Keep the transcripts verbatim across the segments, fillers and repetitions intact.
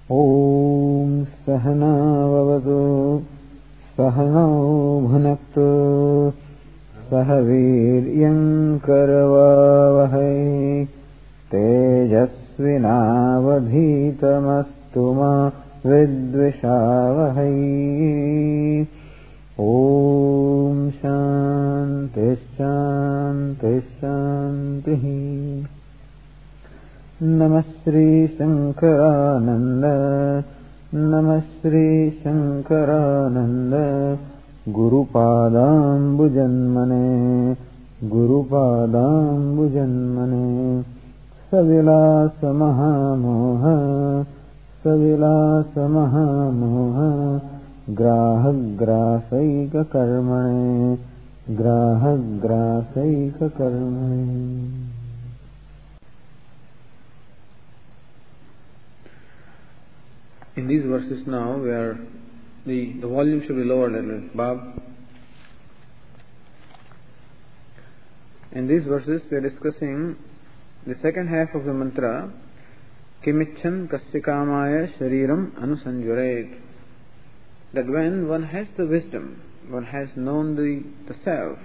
ॐ सहना भवतु सहनौ भुनक्तु सह वीर्यं करवावहै तेजस्विनावधीतमस्तु मा विद्विषावहै। ॐ शान्ति शान्ति शान्तिः। नमः श्री शंकरानंद नमः Shri Shankaranand गुरुपादाम्बुजन्मने गुरुपादाम्बुजन्मने सविलास महामोह सविलास महामोह ग्राहग्रासैक कर्मणे ग्राहग्रासैक कर्मणे। In these verses now, where the, the volume should be lowered a little, Bab. In these verses, we are discussing the second half of the mantra, Kimichan Kasyakamaya Shariram Anusanjuret. That when one has the wisdom, one has known the, the self,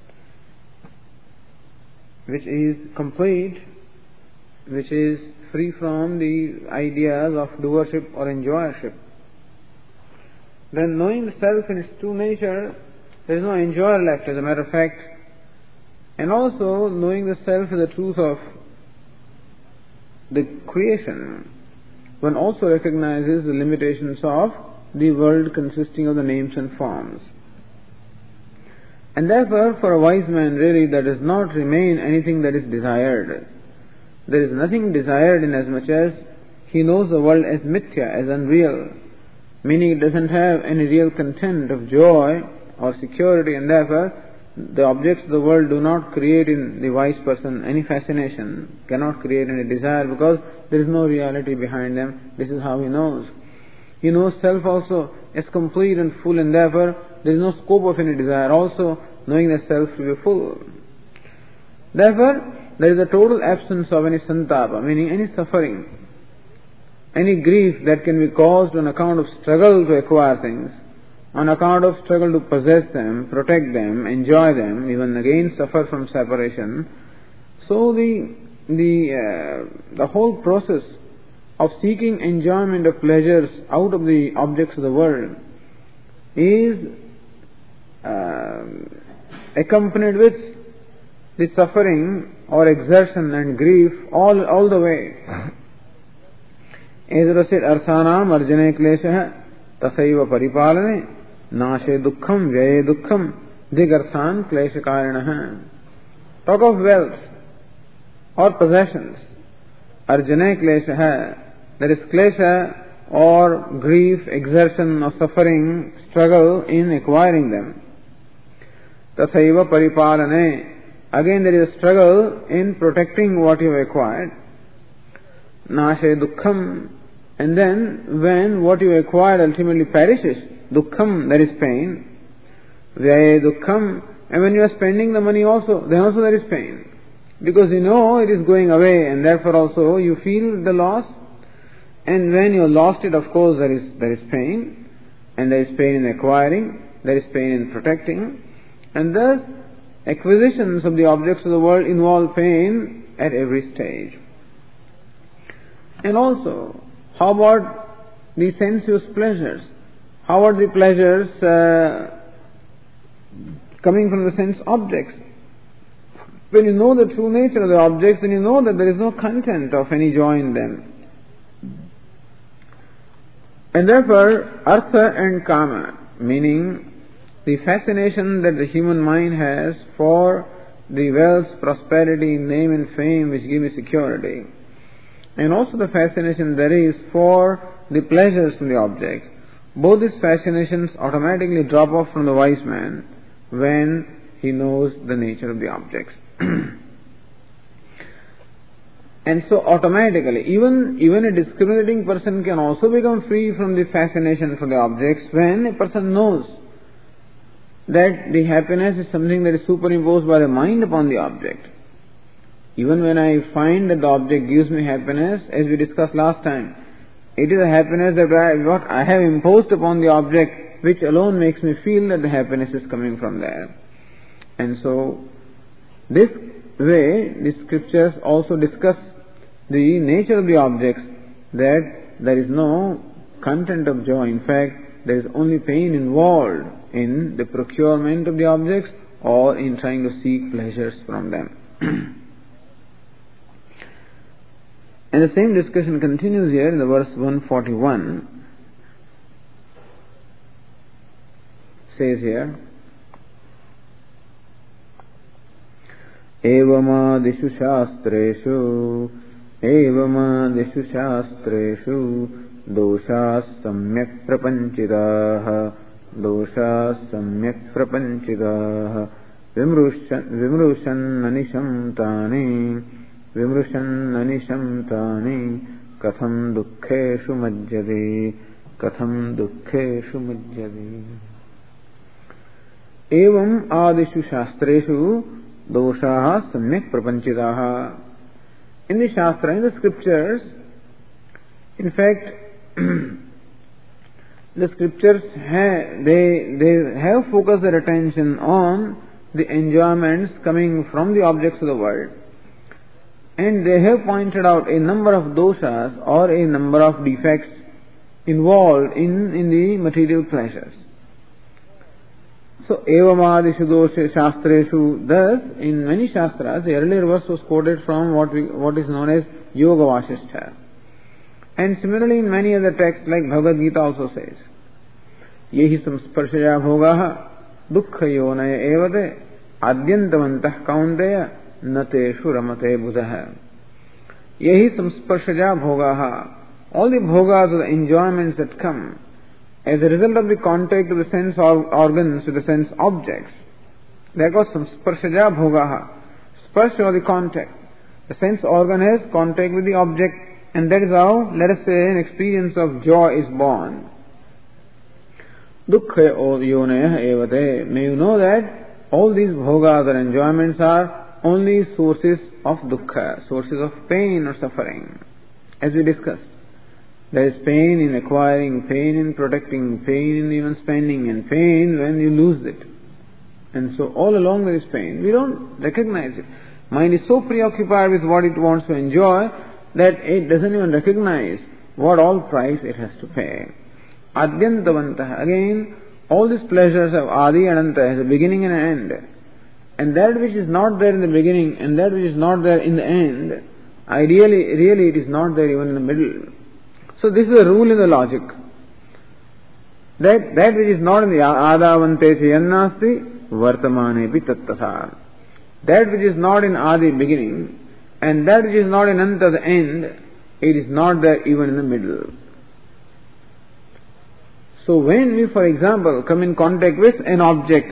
which is complete, which is free from the ideas of doership or enjoyership, then knowing the self in its true nature, there is no enjoyer left, as a matter of fact. And also knowing the self is the truth of the creation, one also recognizes the limitations of the world consisting of the names and forms. And therefore, for a wise man, really, there does not remain anything that is desired. There is nothing desired in as much as he knows the world as mithya, as unreal, meaning it doesn't have any real content of joy or security, and therefore the objects of the world do not create in the wise person any fascination, cannot create any desire, because there is no reality behind them. This is how he knows. He knows self also as complete and full, and therefore there is no scope of any desire, also knowing that self to be full. Therefore, there is a total absence of any santapa, meaning any suffering, any grief that can be caused on account of struggle to acquire things, on account of struggle to possess them, protect them, enjoy them, even again suffer from separation. So the the uh, the whole process of seeking enjoyment of pleasures out of the objects of the world is uh, accompanied with the suffering or exertion and grief all all the way. Edrasit arsanam arjane kleshah tasaiva paripalane nashe dukkham vyaye dukkham digarthan kleshakarinah. Talk of wealth or possessions. Arjane kleshah, there is klesha or grief, exertion or suffering, struggle in acquiring them. Tasaiva paripalane, again there is a struggle in protecting what you have acquired. Nashe dukkham, and then when what you acquired ultimately perishes, dukkham, there is pain. Vyaye dukkham, and when you are spending the money also, then also there is pain. Because you know it is going away, and therefore also you feel the loss. And when you lost it, of course there is there is pain, and there is pain in acquiring, there is pain in protecting, and thus acquisitions of the objects of the world involve pain at every stage. And also, how about the sensuous pleasures? How are the pleasures uh, coming from the sense objects? When you know the true nature of the objects, then you know that there is no content of any joy in them. And therefore, artha and kama, meaning the fascination that the human mind has for the wealth, prosperity, name and fame which give me security, and also the fascination there is for the pleasures from the objects, both these fascinations automatically drop off from the wise man when he knows the nature of the objects. And so automatically, even, even a discriminating person can also become free from the fascination for the objects when a person knows that the happiness is something that is superimposed by the mind upon the object. Even when I find that the object gives me happiness, as we discussed last time, It is a happiness that I, what I have imposed upon the object, which alone makes me feel that the happiness is coming from there. And so, this way, the scriptures also discuss the nature of the objects, that there is no content of joy. In fact, there is only pain involved in the procurement of the objects or in trying to seek pleasures from them. And the same discussion continues here in the verse one forty-one. Says here, Evamādishu shāstreshu Evamādishu shāstreshu doshās samyak prapanchitāh doshās samyak prapanchitāh vimrushan anisham tāni vimrushan anisham tāni katham dukkheshu majjade katham dukkheshu majjade. Evam ādishu shāstreshu doshaha samyak prapanchitaha. In the Shastra, in the scriptures, in fact, the scriptures have, they, they have focused their attention on the enjoyments coming from the objects of the world. And they have pointed out a number of doshas or a number of defects involved in, in the material pleasures. So, Evamādishu doshe shastreshu, thus, in many shastras, the earlier verse was quoted from what we, what is known as Yoga Vasishtha. And similarly, in many other texts, like Bhagavad Gita also says, Yehi samsparshaya bhogaha dukkha yonaya evate adyantavantah kaunteya nateshu ramate buddhaha. Yehi samsparshaya bhogaha. All the bhogas, the enjoyments that come as a result of the contact of the sense organs with the sense objects, they are called samsparshaja bhogaha. Sparsh or the contact. The sense organ has contact with the object, and that is how, let us say, an experience of joy is born. Dukkha yonaya evate. May you know that all these bhogas or enjoyments are only sources of dukkha, sources of pain or suffering. As we discussed, there is pain in acquiring, pain in protecting, pain in even spending, and pain when you lose it. And so all along there is pain. We don't recognize it. Mind is so preoccupied with what it wants to enjoy that it doesn't even recognize what all price it has to pay. Adyantavantaha. Again, all these pleasures have Adi and Anta, has a beginning and an end. And that which is not there in the beginning and that which is not there in the end, ideally, really it is not there even in the middle. So this is a rule in the logic. That that which is not in the Ādāvante chayannāsti vartamānepi tattatha. That which is not in Adi beginning and that which is not in Anta the end, it is not there even in the middle. So when we, for example, come in contact with an object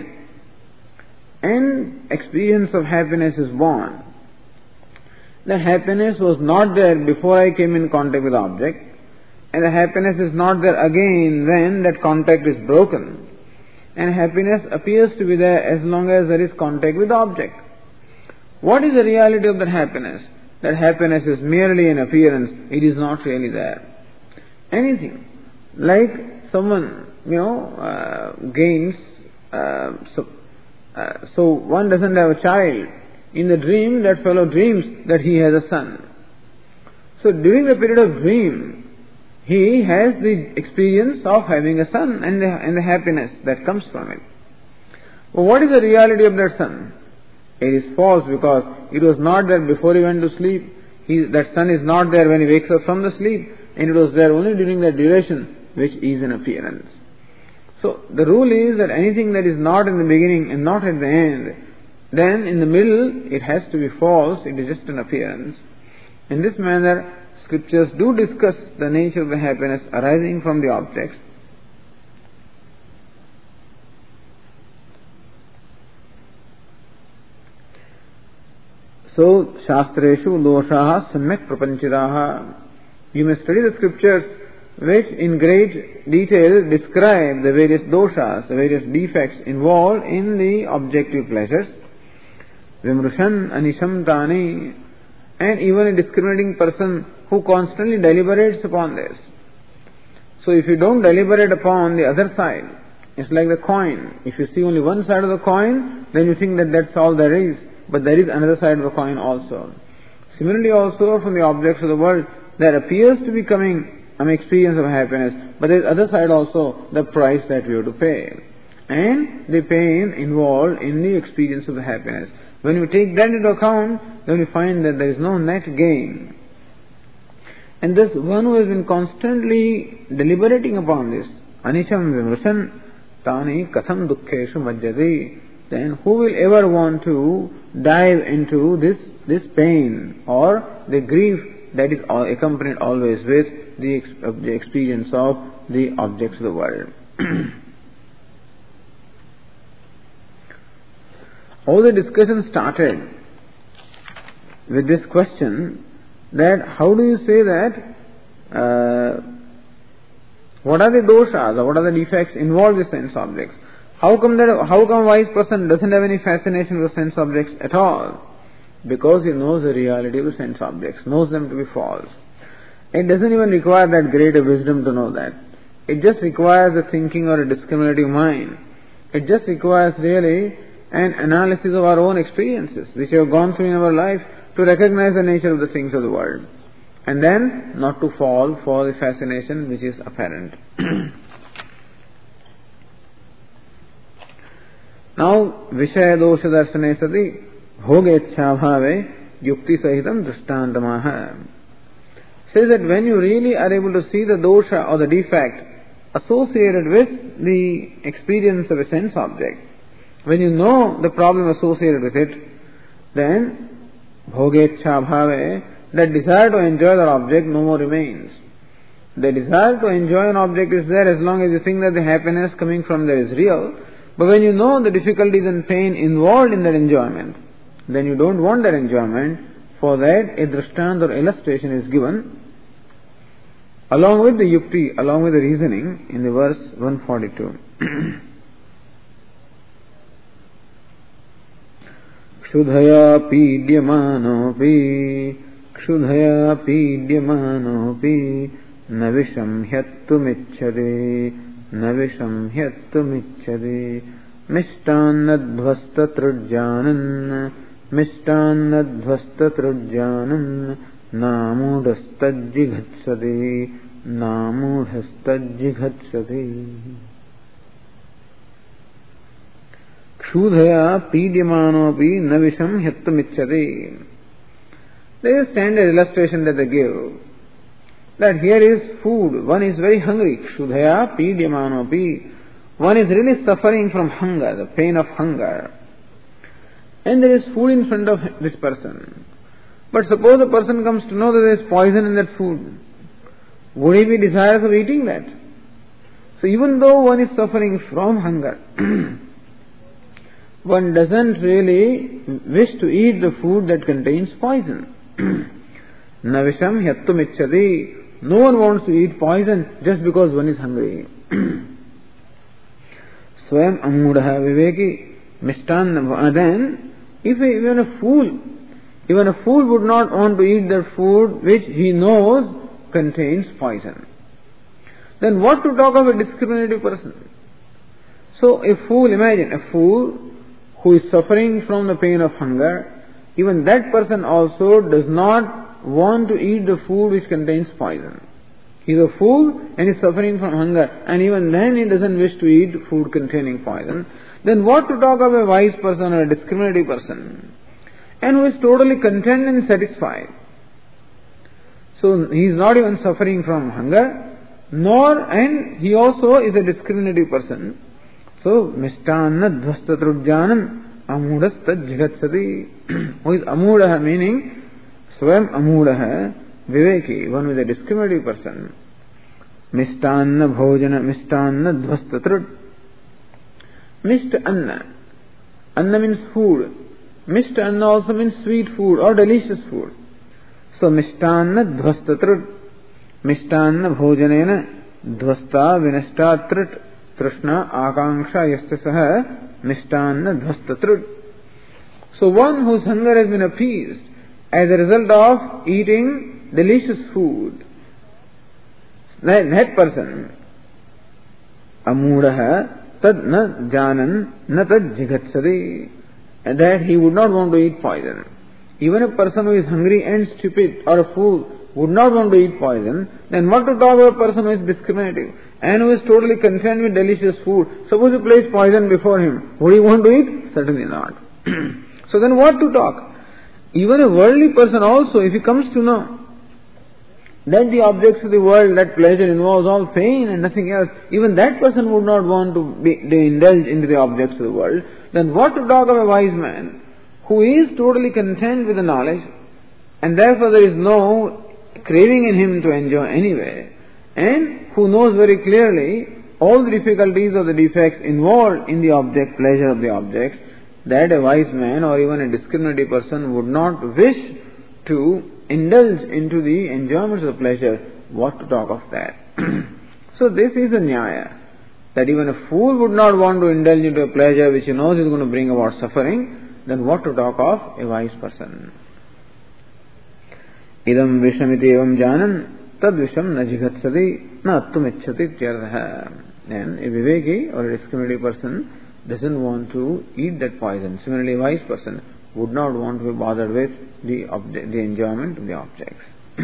and experience of happiness is born, the happiness was not there before I came in contact with the object, and the happiness is not there again when that contact is broken. And happiness appears to be there as long as there is contact with the object. What is the reality of that happiness? That happiness is merely an appearance. It is not really there. Anything. Like someone, you know, uh, gains, uh, so, uh, so one doesn't have a child. In the dream, that fellow dreams that he has a son. So during the period of dream, he has the experience of having a son and the, and the happiness that comes from it. But what is the reality of that son? It is false because it was not there before he went to sleep. He, that son is not there when he wakes up from the sleep, and it was there only during that duration, which is an appearance. So the rule is that anything that is not in the beginning and not at the end, then in the middle it has to be false, it is just an appearance. In this manner, scriptures do discuss the nature of the happiness arising from the objects. So, Shastreshu doshaha samyak prapanchitaha. You may study the scriptures which in great detail describe the various doshas, the various defects involved in the objective pleasures. Vimrushan anisham tani. And even a discriminating person who constantly deliberates upon this, So if you don't deliberate upon the other side, it's like the coin. If you see only one side of the coin, then you think that that's all there is. But there is another side of the coin also. Similarly also from the objects of the world, there appears to be coming an experience of happiness, but there is other side also, the price that we have to pay. And the pain involved in the experience of the happiness. When you take that into account, then you find that there is no net gain. And thus one who has been constantly deliberating upon this, Anicham Vimrsan Tani Katham Dukkheshu Majjati, then who will ever want to dive into this, this pain or the grief that is accompanied always with the, the experience of the objects of the world. All the discussion started with this question that how do you say that uh, what are the doshas or what are the defects involved with sense objects? How come that how come a wise person doesn't have any fascination with sense objects at all? Because he knows the reality of the sense objects, knows them to be false. It doesn't even require that greater wisdom to know that. It just requires a thinking or a discriminative mind. It just requires really an analysis of our own experiences, which we have gone through in our life, to recognize the nature of the things of the world. And then not to fall for the fascination which is apparent. Now, Vishaya Dosha Darshane Sati Bhogecha Bhave Yukti Sahitam Drishtantamaha says that when you really are able to see the dosha or the defect associated with the experience of a sense object, when you know the problem associated with it, then Bhogecha Bhave, that desire to enjoy that object no more remains. The desire to enjoy an object is there as long as you think that the happiness coming from there is real. But when you know the difficulties and pain involved in that enjoyment, then you don't want that enjoyment. For that, a drishtant or illustration is given along with the yukti, along with the reasoning in the verse one forty-two. Kshudhaya pidyamanopi Kshudhaya pidyamanopi Navisham hyattumicchade Navisham hyattumicchade Mishtannadhvasta trujjanan Mishtannadhvasta trujjanan Namudastajjighatsade Namudastajjighatsade Kshudhaya pidyamanopi Navisham hyattumicchade. There is a standard illustration that they give, that here is food, one is very hungry, Kshudhaya pidyamanopi, one is really suffering from hunger, the pain of hunger, and there is food in front of this person. But suppose the person comes to know that there is poison in that food, would he be desirous of eating that? So even though one is suffering from hunger, one doesn't really wish to eat the food that contains poison. Navisham hyattumicchade. No one wants to eat poison just because one is hungry. Swayam amudha viveki mistan. Then, if even a fool, even a fool would not want to eat the food which he knows contains poison, then what to talk of a discriminative person? So a fool, imagine a fool who is suffering from the pain of hunger, even that person also does not want to eat the food which contains poison. He is a fool and is suffering from hunger, and even then he doesn't wish to eat food containing poison. Then what to talk of a wise person or a discriminative person, and who is totally content and satisfied? So he is not even suffering from hunger, nor, and he also is a discriminative person. So, Mishtanna Dvasta Trujjanam Amudasta Jigatsati. Who is Amudaha, meaning Swayam Amudaha, Viveki, one who is a discriminative person. Mishtanna Bhojana, Mishtanna Dvasta Trud. Mishta Anna. Anna means food. Mishta Anna also means sweet food or delicious food. So, Mishtanna Dvasta Trud. Mishtanna Bhojanena Dvasta Vinashta Trud. Trishna Akanksha Yastasaha Mishtanna Dvasta Trud. So one whose hunger has been appeased as a result of eating delicious food. that, that person, amudaha tad na janan na tad jigatsadi, that he would not want to eat poison. Even a person who is hungry and stupid or a fool would not want to eat poison, then what to talk about a person who is discriminating and who is totally content with delicious food? Suppose you place poison before him, would he want to eat? Certainly not. So then what to talk? Even a worldly person also, if he comes to know that the objects of the world, that pleasure involves all pain and nothing else, even that person would not want to be, to indulge into the objects of the world, then what to talk of a wise man who is totally content with the knowledge, and therefore there is no craving in him to enjoy anyway, and who knows very clearly all the difficulties or the defects involved in the object, pleasure of the objects, that a wise man or even a discriminating person would not wish to indulge into the enjoyments of pleasure. What to talk of that? So this is a nyaya, that even a fool would not want to indulge into a pleasure which he knows is going to bring about suffering. Then what to talk of a wise person? Idam vishamiti evam janan tad visham na jigatsadi na attum icchati tyartha. And a viveki or a discriminating person doesn't want to eat that poison. Similarly, a wise person would not want to be bothered with the object, the enjoyment of the objects.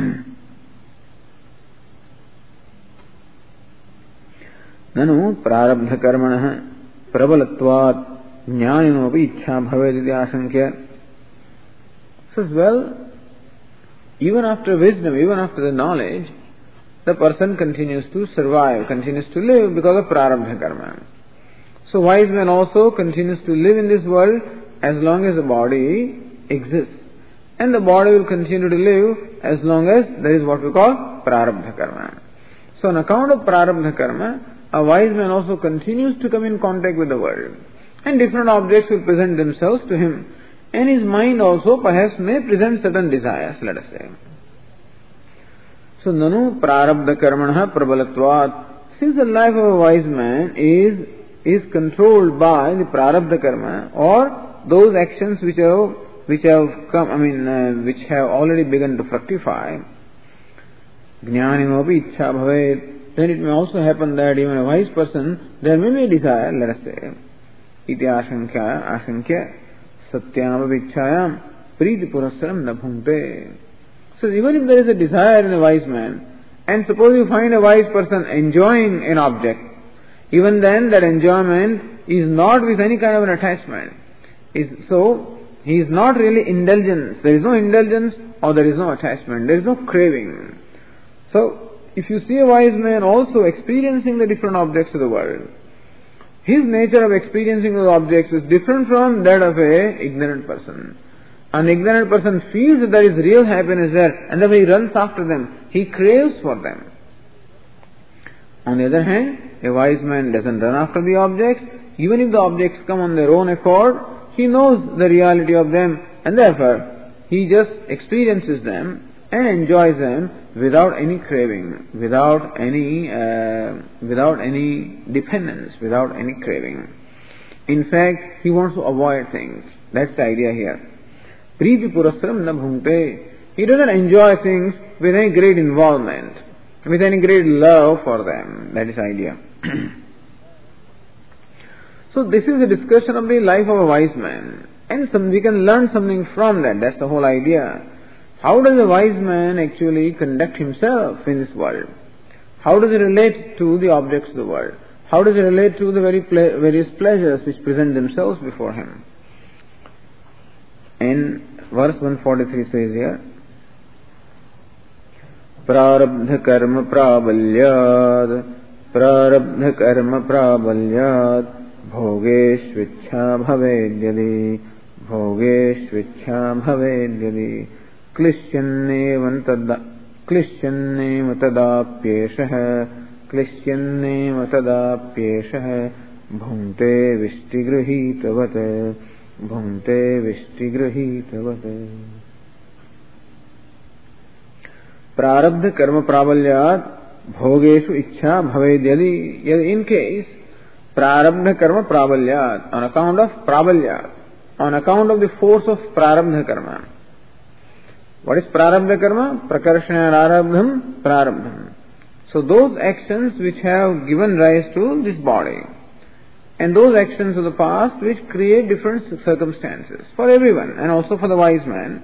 Nanu prarabdha karmanah prabalatvat jnaninopi ichha bhavediti asankya. Says, well, even after wisdom, even after the knowledge, the person continues to survive, continues to live because of prarabdha karma. So wise man also continues to live in this world as long as the body exists. And the body will continue to live as long as there is what we call prarabdha karma. So on account of prarabdha karma, a wise man also continues to come in contact with the world. And different objects will present themselves to him. And his mind also perhaps may present certain desires, let us say. So nanu prarabdha karmanah prabalatvat. Since the life of a wise man is is controlled by the prarabdha karma, or those actions which have which have come, I mean, uh, which have already begun to fructify, jnaninopi ichha bhavet, then it may also happen that even a wise person, there may be a desire, let us say, iti asankya, asankya, satyamapi ichhayam, priti purassaram na bhunte. So even if there is a desire in a wise man, and suppose you find a wise person enjoying an object, even then that enjoyment is not with any kind of an attachment. Is so he is not really indulgence. There is no indulgence or there is no attachment. There is no craving. So if you see a wise man also experiencing the different objects of the world, his nature of experiencing those objects is different from that of a ignorant person. An ignorant person feels that there is real happiness there, and therefore he runs after them. He craves for them. On the other hand, a wise man doesn't run after the objects. Even if the objects come on their own accord, he knows the reality of them, and therefore he just experiences them and enjoys them without any craving, without any uh, without any dependence, without any craving. In fact, he wants to avoid things. That's the idea here. Priti purassaram na bhunte. He doesn't enjoy things with any great involvement, with any great love for them. That is the idea. So this is a discussion of the life of a wise man. And some, we can learn something from that. That's the whole idea. How does a wise man actually conduct himself in this world? How does he relate to the objects of the world? How does he relate to the very ple- various pleasures which present themselves before him? In verse one forty-three says here, prarabdha karma prabalyad, prarabdha karma prabalyad, bhogeshvichha bhavedyadi, bhogeshvichha bhavedyadi, klishyannevam tada, klishyannevam tadapyeshah, klishyannevam tadapyeshah, bhunte vishtigrahitavat, bhunte vishtigrahitavat. Prarabdha karma prabalyat bhogeshu ichha bhavedyadi. In case prarabdha karma prabalyat, on account of prabalyat, on account of the force of prarabdha karma. What is prarabdha karma? Prakarshana arabdham prarabdham. So those actions which have given rise to this body, and those actions of the past which create different circumstances for everyone and also for the wise man.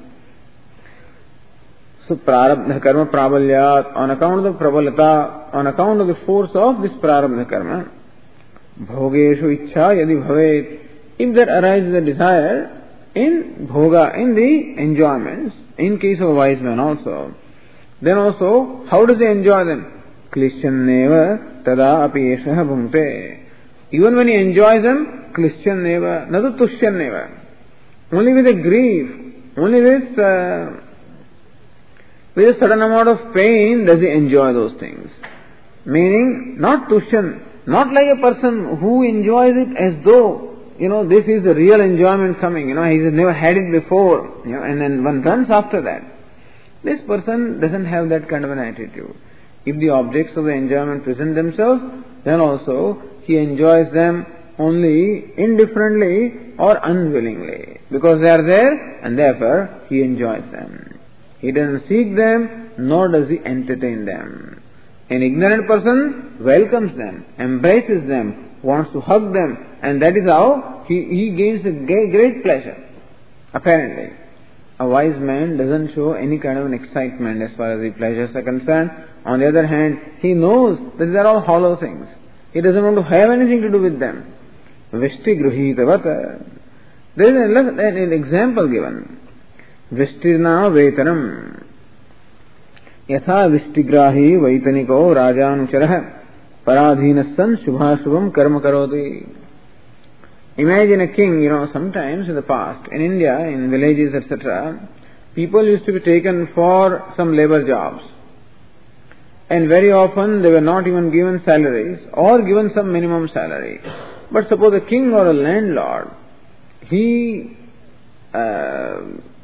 So prarabdha karma prabalyat, on account of the prabalata, on account of the force of this prarabdha karma, bhogeshu ichha yadi bhavet, if there arises a desire in bhoga, in the enjoyments, in case of a wise man also, then also, how does he enjoy them? Klishyaneva tada api eshaha bhungte. Even when he enjoys them, klishyaneva, nadu tushyaneva. Only with a grief, only with, uh, with a certain amount of pain does he enjoy those things. Meaning, not tushyan, not like a person who enjoys it as though, you know, this is the real enjoyment coming, you know, he has never had it before, you know, and then one runs after that. This person doesn't have that kind of an attitude. If the objects of the enjoyment present themselves, then also he enjoys them only indifferently or unwillingly, because they are there and therefore he enjoys them. He doesn't seek them, nor does he entertain them. An ignorant person welcomes them, embraces them, wants to hug them, and that is how he, he gains a great pleasure, apparently. A wise man doesn't show any kind of an excitement as far as the pleasures are concerned. On the other hand, he knows that they are all hollow things. He doesn't want to have anything to do with them. Vishti gruhitavata. There is an, an example given. Vishtirna vetanam. Yatha vishtigrahi vaitaniko rajanucharah paradhinasan shubhashubham karma karoti. Imagine a king, you know, sometimes in the past, in India, in villages, et cetera, people used to be taken for some labor jobs. And very often they were not even given salaries or given some minimum salary. But suppose a king or a landlord, he uh,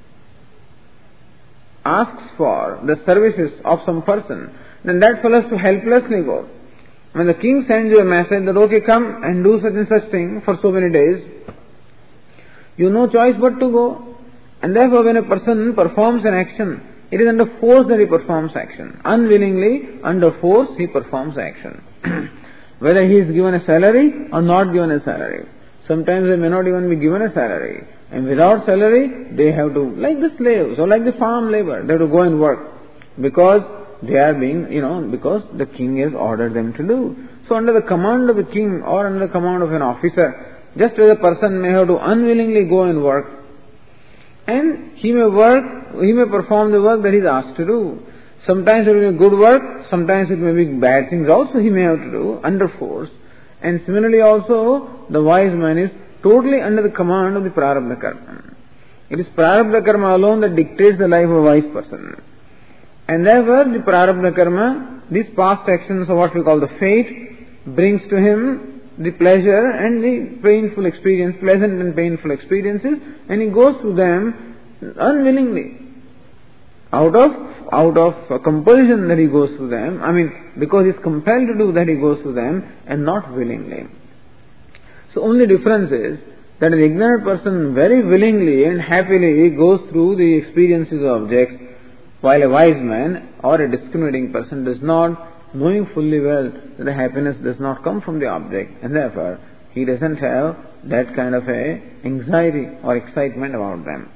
asks for the services of some person, then that fellow has to helplessly go. When the king sends you a message that, okay, come and do such and such thing for so many days, you have no choice but to go. And therefore when a person performs an action, it is under force that he performs action. Unwillingly, under force, he performs action. Whether he is given a salary or not given a salary. Sometimes they may not even be given a salary. And without salary, they have to, like the slaves or like the farm labor, they have to go and work. Because they are being, you know, because the king has ordered them to do. So under the command of the king or under the command of an officer, just as a person may have to unwillingly go and work, and he may work, he may perform the work that he is asked to do. Sometimes it will be good work, sometimes it may be bad things also he may have to do under force. And similarly also, the wise man is totally under the command of the prarabdha karma. It is prarabdha karma alone that dictates the life of a wise person. And therefore, the prarabdha karma, these past actions of what we call the fate, brings to him the pleasure and the painful experience, pleasant and painful experiences, and he goes through them unwillingly. Out of, out of a compulsion that he goes through them, I mean, because he is compelled to do that he goes through them, and not willingly. So only difference is that an ignorant person very willingly and happily goes through the experiences of objects, while a wise man or a discriminating person does not, knowing fully well that the happiness does not come from the object, and therefore he doesn't have that kind of a anxiety or excitement about them.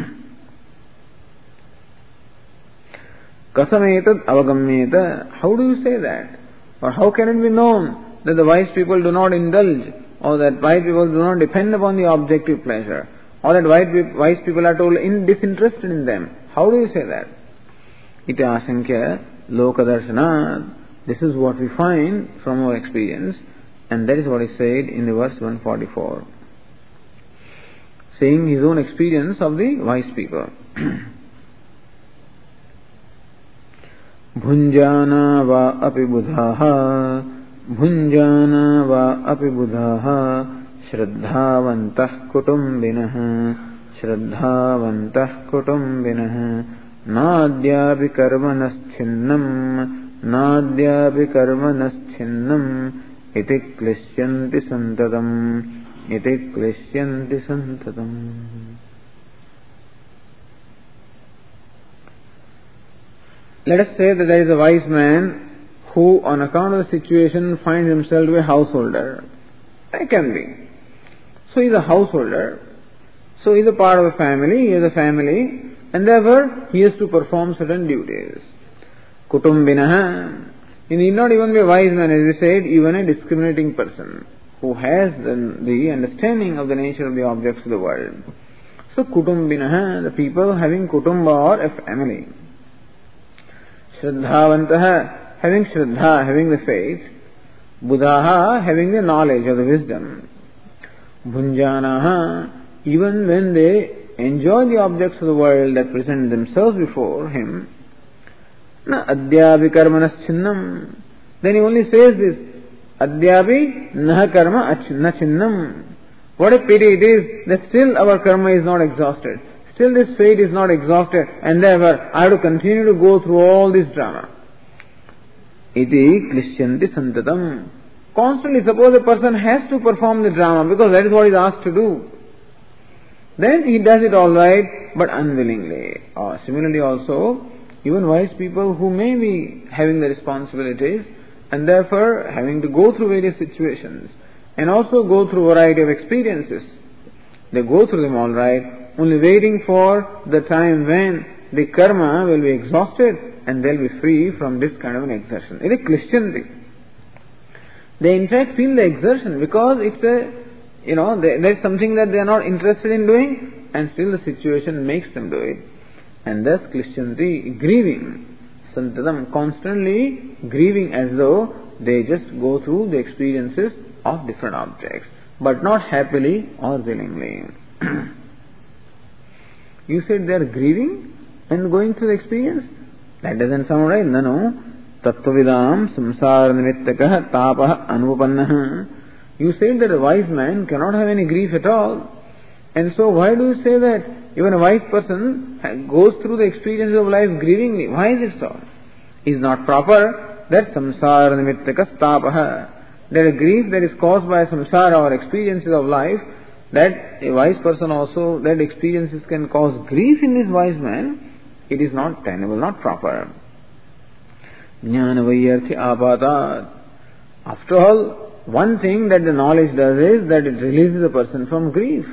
Kasametad avagamyeta. How do you say that? Or how can it be known that the wise people do not indulge, or that wise people do not depend upon the objective pleasure, or that wise people are totally disinterested in them? How do you say that? Iti asankya lokadarshanat. This is what we find from our experience, and that is what is said in the verse one forty-four. Saying his own experience of the wise people. Bhunjana va api buddhaha, bhunjana va api buddhaha, shraddhavantah kutumbinah, shraddhavantah kutumbinah, nadyapi karmanaschinnam, nadyapi karmanaschinnam, iti klishyanti santatam, iti klishyanti santatam. Let us say that there is a wise man who on account of the situation finds himself to be a householder. That can be. So he is a householder. So he is a part of a family, he is a family, and therefore he has to perform certain duties. Kutumbinaha. He need not even be a wise man, as we said, even a discriminating person who has the, the understanding of the nature of the objects of the world. So Kutumbinaha, the people having kutumba or a family. Shraddhavantaha, having shraddha, having the faith. Buddhaha, having the knowledge or the wisdom. Bhunjanaha, even when they enjoy the objects of the world that present themselves before him. Na adyapi karmanas chinnam. Then he only says this, adyapi naha karma na chinnam. What a pity it is that still our karma is not exhausted. Still this fate is not exhausted, and therefore I have to continue to go through all this drama. Iti klishyanti santatam. Constantly, suppose a person has to perform the drama because that is what he is asked to do. Then he does it all right, but unwillingly. Or similarly also, even wise people who may be having the responsibilities and therefore having to go through various situations and also go through a variety of experiences. They go through them all right, only waiting for the time when the karma will be exhausted and they'll be free from this kind of an exertion. It is Christianity. They in fact feel the exertion because it's a, you know, they, that's something that they are not interested in doing, and still the situation makes them do it. And thus Christianity, grieving, santadam, constantly grieving as though they just go through the experiences of different objects, but not happily or willingly. You said they are grieving and going through the experience? That doesn't sound right. No, no. Tattvavidam samsara nimittakah tapah anupannah. You said that a wise man cannot have any grief at all. And so why do you say that even a wise person goes through the experiences of life grievingly? Why is it so? It is not proper that samsara nimittakah tapah. That a grief that is caused by samsara or experiences of life, that a wise person also, that experiences can cause grief in this wise man, it is not tenable, not proper. Jnana vaiyarthi apatat. After all, one thing that the knowledge does is that it releases a person from grief.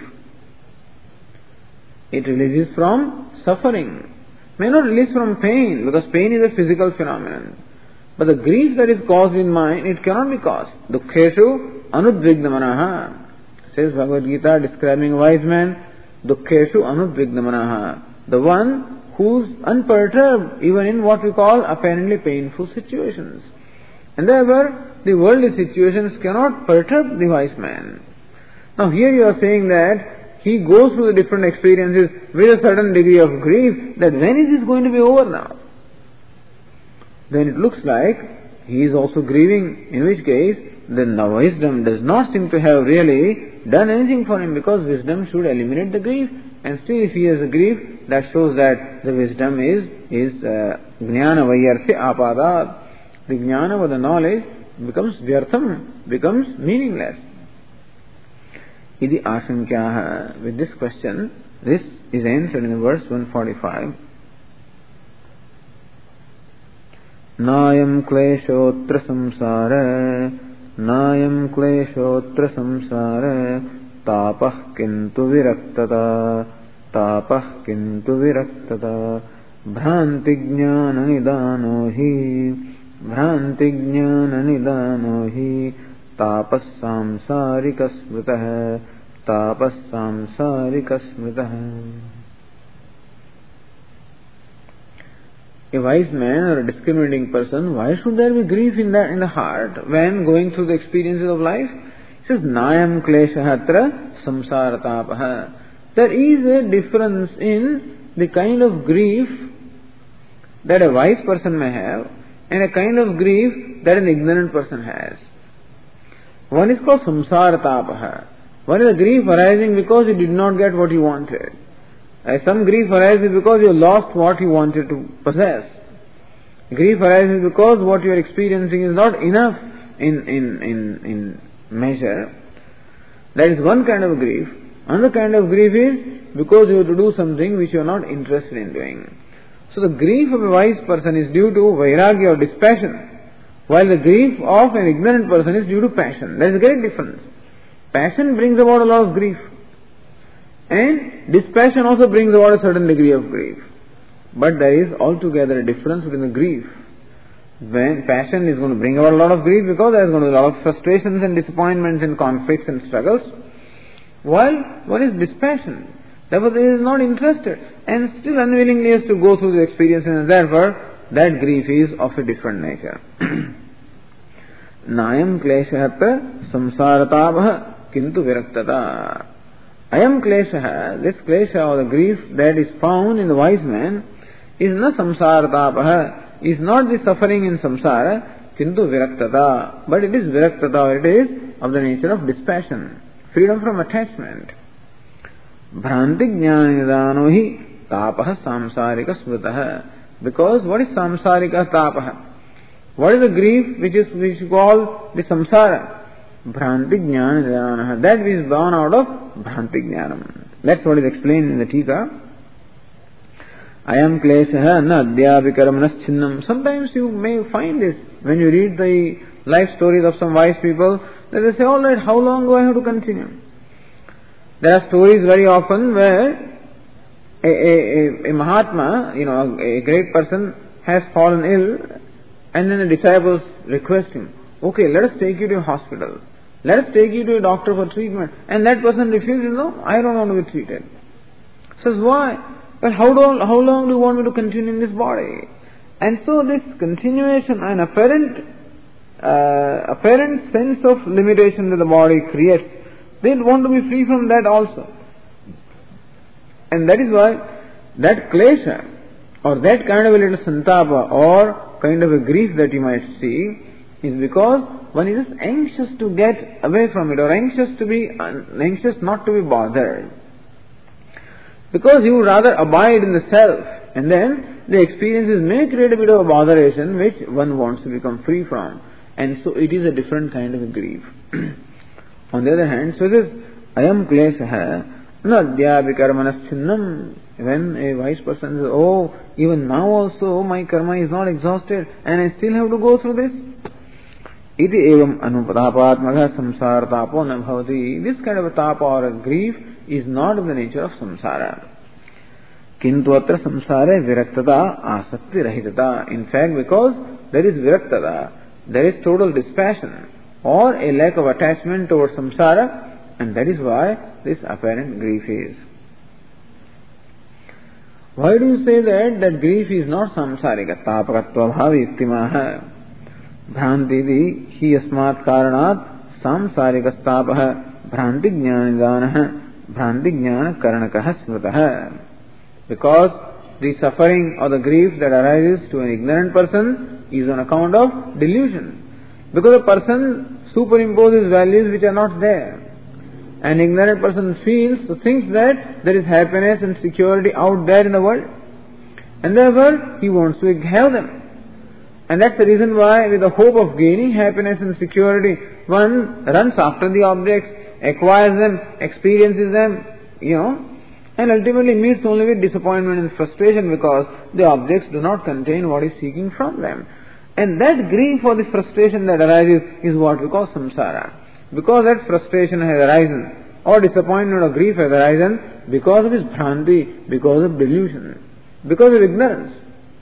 It releases from suffering. May not release from pain, because pain is a physical phenomenon. But the grief that is caused in mind, it cannot be caused. Dukkheshu anudvignamanaha. Says Bhagavad Gita, describing a wise man, Dukkheshu anudvignamanaha. The one who's unperturbed even in what we call apparently painful situations. And therefore, the worldly situations cannot perturb the wise man. Now here you are saying that he goes through the different experiences with a certain degree of grief, that when is this going to be over now? Then it looks like he is also grieving, in which case then the wisdom does not seem to have really done anything for him, because wisdom should eliminate the grief. And still if he has a grief, that shows that the wisdom is is jnana vaiyarthi apadat. The jnana or the knowledge becomes vyartham, becomes meaningless. Idi ashankyaha. With this question, this is answered in verse one forty-five. Nayam kleshotra samsara, nayam kleshotra samsara, tapah kintu viraktata, tapah kintu viraktata, bhranti jnana nidano hi, bhranti jnana nidano hi, tapas samsarika smritah, tapas samsarika smritah. A wise man or a discriminating person, why should there be grief in the, in the heart when going through the experiences of life? He says, Nayam kleshahatra samsara tapaha. There is a difference in the kind of grief that a wise person may have and a kind of grief that an ignorant person has. One is called samsara tapaha. One is a grief arising because you did not get what you wanted. Uh, some grief arises because you lost what you wanted to possess. Grief arises because what you are experiencing is not enough in, in, in, in measure. That is one kind of grief. Another kind of grief is because you have to do something which you are not interested in doing. So the grief of a wise person is due to vairagya or dispassion. while the grief of an ignorant person is due to passion. There is a great difference. Passion brings about a lot of grief, and dispassion also brings about a certain degree of grief. But there is altogether a difference between the grief. When passion is going to bring about a lot of grief because there is going to be a lot of frustrations and disappointments and conflicts and struggles, while one is dispassion. Therefore, he is not interested and still unwillingly has to go through the experiences, and therefore that grief is of a different nature. Nayam kleshahatra samsaratavah kintu viraktata. Ayam klesha, this klesha or the grief that is found in the wise man is na samsaratavah, is not the suffering in samsara, kintu viraktata, but it is viraktata, or it is of the nature of dispassion, freedom from attachment. Bhranti jnanidano hi tapah samsarika smritah. Because what is samsarika tapah? What is the grief which is which we call the samsara? Bhranti jnanidano. That is born out of bhranti jnanam. That's what is explained in the Tika. Ayam klesha na adhyapikaramanas chinnam. Sometimes you may find this when you read the life stories of some wise people, that they say, all right, how long do I have to continue? There are stories very often where a, a, a, a Mahatma, you know, a, a great person has fallen ill, and then the disciples request him, okay, let us take you to a hospital. Let us take you to a doctor for treatment. And that person refuses, no, I don't want to be treated. Says, why? But how, do, how long do you want me to continue in this body? And so this continuation, an apparent, uh, apparent sense of limitation that the body creates, they want to be free from that also. And that is why that klesha, or that kind of a little santapa, or kind of a grief that you might see, is because one is just anxious to get away from it, or anxious to be, anxious not to be bothered. Because you would rather abide in the self, and then the experiences may create a bit of a botheration which one wants to become free from. And so it is a different kind of a grief. On the other hand, so this ayam klesha na adhyapikaramanas chinnam. When a wise person says, oh, even now also my karma is not exhausted and I still have to go through this. Iti evam anupatapatmaga samsara tapo na bhavati. This kind of a tapa or a grief is not of the nature of samsara. Kintu atra samsare viraktata asakti rahitata. In fact, because there is viraktata, there is total dispassion or a lack of attachment towards samsara, and that is why this apparent grief is. Why do you say that that grief is not samsarika? Tapakatva bhavi iktimaha. Bhrantidi hi asmat karanat samsarika stapaha bhranti jnanidanaha bhranti jnana karanakaha smritaha. Because the suffering or the grief that arises to an ignorant person is on account of delusion. Because a person superimposes values which are not there. An ignorant person feels, so thinks that there is happiness and security out there in the world. And therefore, he wants to have them. And that's the reason why, with the hope of gaining happiness and security, one runs after the objects, acquires them, experiences them, you know, and ultimately meets only with disappointment and frustration because the objects do not contain what is seeking from them. And that grief for the frustration that arises is what we call samsara. Because that frustration has arisen, or disappointment or grief has arisen, because of his bhranti, because of delusion, because of ignorance.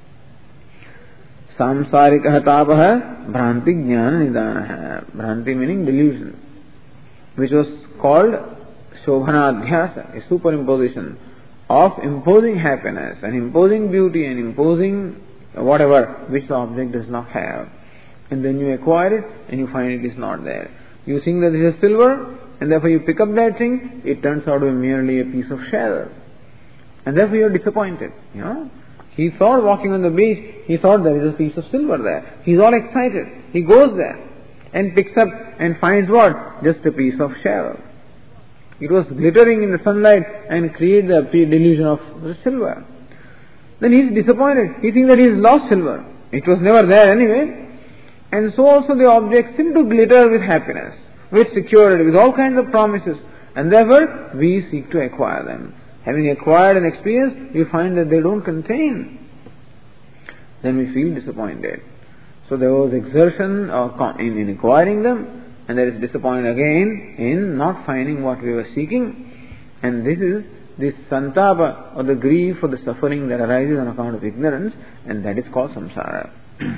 Samsarika tapaha bhranti jnana nidanaha. Bhranti meaning delusion, which was called shobhanadhyasa, a superimposition of imposing happiness and imposing beauty and imposing whatever which the object does not have. And then you acquire it and you find it is not there. You think that this is silver, and therefore you pick up that thing, it turns out to be merely a piece of shell. And therefore you are disappointed, you know. He thought walking on the beach, he thought there is a piece of silver there. He's all excited. He goes there and picks up and finds what? Just a piece of shell. It was glittering in the sunlight and created the delusion of the silver. Then he is disappointed. He thinks that he has lost silver. It was never there anyway. And so also the objects seem to glitter with happiness, with security, with all kinds of promises. And therefore, we seek to acquire them. Having acquired an experience, we find that they don't contain. Then we feel disappointed. So there was exertion in, in acquiring them, and there is disappointment again in not finding what we were seeking. And this is this santapa, or the grief or the suffering that arises on account of ignorance, and that is called samsara.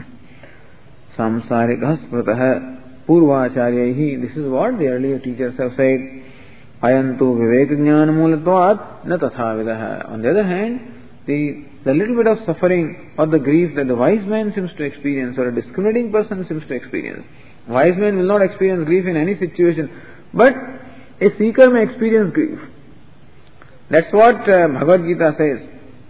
Samsarika sprataha purvacharyahi. This is what the earlier teachers have said. Ayantu viveka jnana mulatvat na tathavidaha. On the other hand, the, the little bit of suffering or the grief that the wise man seems to experience, or a discriminating person seems to experience. Wise man will not experience grief in any situation, but a seeker may experience grief. That's what uh, Bhagavad Gita says.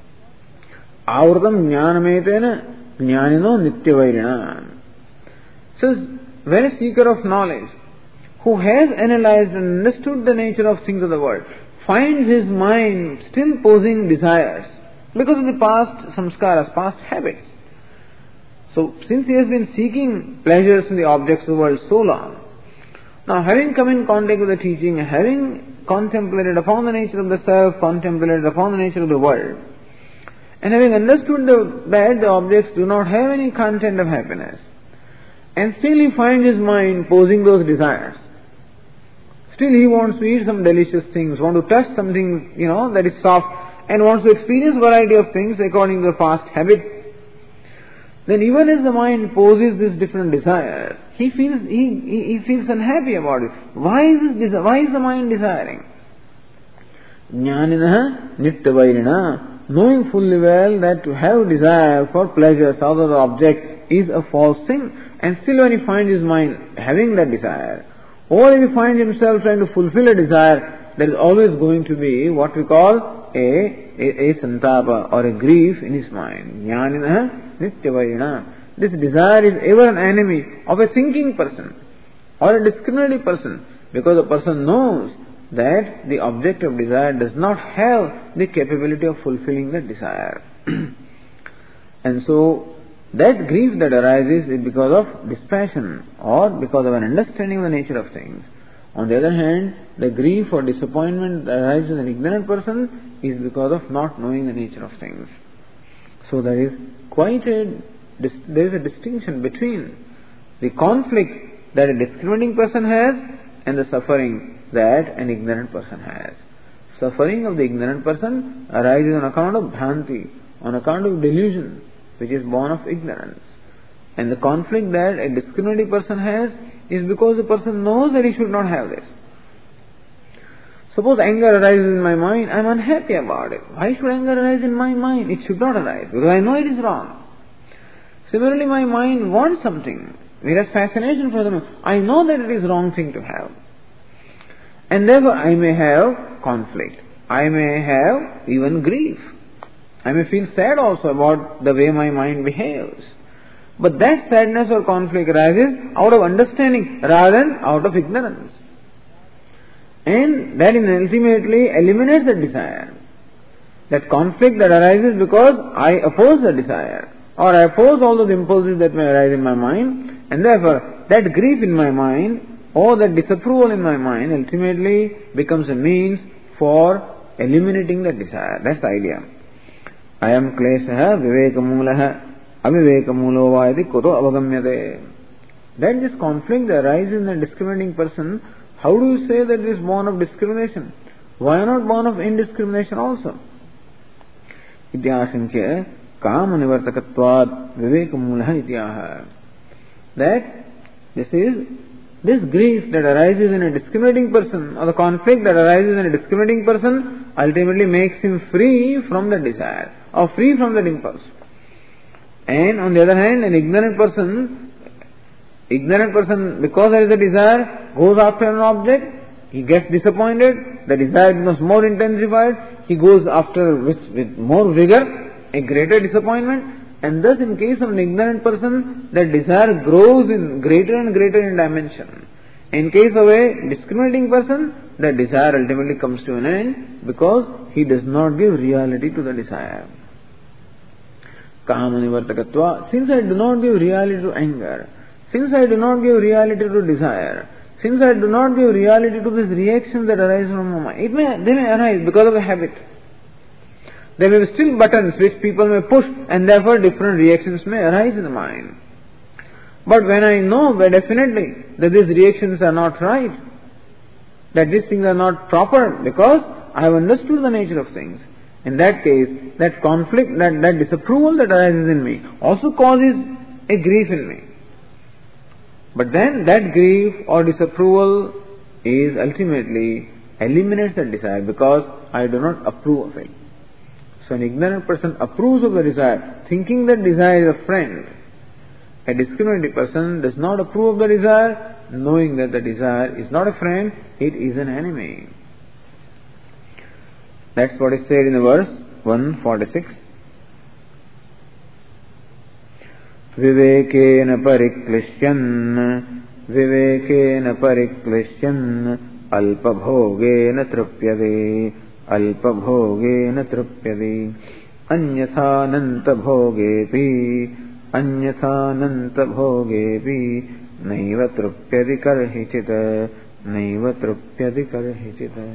Avrutam jnanametena jnanino nityavairina. Says, when a seeker of knowledge, who has analyzed and understood the nature of things of the world, finds his mind still posing desires because of the past samskaras, past habits. So, since he has been seeking pleasures in the objects of the world so long, now having come in contact with the teaching, having contemplated upon the nature of the self, contemplated upon the nature of the world, and having understood the, that the objects do not have any content of happiness, and still he finds his mind posing those desires. Still he wants to eat some delicious things, wants to touch something, you know, that is soft, and wants to experience variety of things according to the past habit. Then even as the mind poses this different desire, he feels he, he, he feels unhappy about it. Why is this? Why is the mind desiring? Jnaninaha nityavairina, knowing fully well that to have desire for pleasures out of the object is a false thing, and still when he finds his mind having that desire, or if he finds himself trying to fulfill a desire, there is always going to be what we call a, a, a santapa or a grief in his mind. Jnaninaha nityavairina. This desire is ever an enemy of a thinking person or a discriminating person, because the person knows that the object of desire does not have the capability of fulfilling that desire. And so, that grief that arises is because of dispassion or because of an understanding of the nature of things. On the other hand, the grief or disappointment that arises in an ignorant person is because of not knowing the nature of things. So there is quite a, there is a distinction between the conflict that a discriminating person has and the suffering that an ignorant person has. Suffering of the ignorant person arises on account of bhranti, on account of delusion, which is born of ignorance. And the conflict that a discriminating person has is because the person knows that he should not have this. Suppose anger arises in my mind, I am unhappy about it. Why should anger arise in my mind? It should not arise, because I know it is wrong. Similarly, my mind wants something. There is fascination for them. I know that it is wrong thing to have. And therefore I may have conflict. I may have even grief. I may feel sad also about the way my mind behaves. But that sadness or conflict arises out of understanding rather than out of ignorance. And that ultimately eliminates the desire. That conflict that arises because I oppose the desire, or I oppose all those impulses that may arise in my mind, and therefore that grief in my mind or that disapproval in my mind ultimately becomes a means for eliminating the desire. That's the idea. Ayam klesha vivekamulaha avivekamulo vayati koto avagamyate. That this conflict that arises in a discriminating person, how do you say that it is born of discrimination? Why not born of indiscrimination also? Ityashankya kama nivartakatvad vivekamulaha ityaha. That this is this grief that arises in a discriminating person, or the conflict that arises in a discriminating person, ultimately makes him free from the desire, or free from that impulse. And on the other hand, an ignorant person, ignorant person, because there is a desire, goes after an object, he gets disappointed, the desire becomes more intensified, he goes after with, with more vigor, a greater disappointment, and thus in case of an ignorant person, that desire grows in greater and greater in dimension. In case of a discriminating person, that desire ultimately comes to an end because he does not give reality to the desire. Kamanivartakatva. Since I do not give reality to anger, since I do not give reality to desire, since I do not give reality to these reactions that arise from my mind, it may, they may arise because of a habit. There may be still buttons which people may push, and therefore different reactions may arise in the mind. But when I know very definitely that these reactions are not right, that these things are not proper, because I have understood the nature of things, in that case, that conflict, that, that disapproval that arises in me also causes a grief in me. But then that grief or disapproval is ultimately eliminates the desire, because I do not approve of it. So an ignorant person approves of the desire, thinking that desire is a friend. A discriminating person does not approve of the desire, knowing that the desire is not a friend, it is an enemy. That's what is said in the verse one forty-six. Vivekena pariklishyan, vivekena pariklishyan, alpabhogena trupyade, alpabhogena trupyade, anyathananta bhogepi, anyathananta bhogepi, naiva trupyadi karhichita, naiva trupyadi karhichita.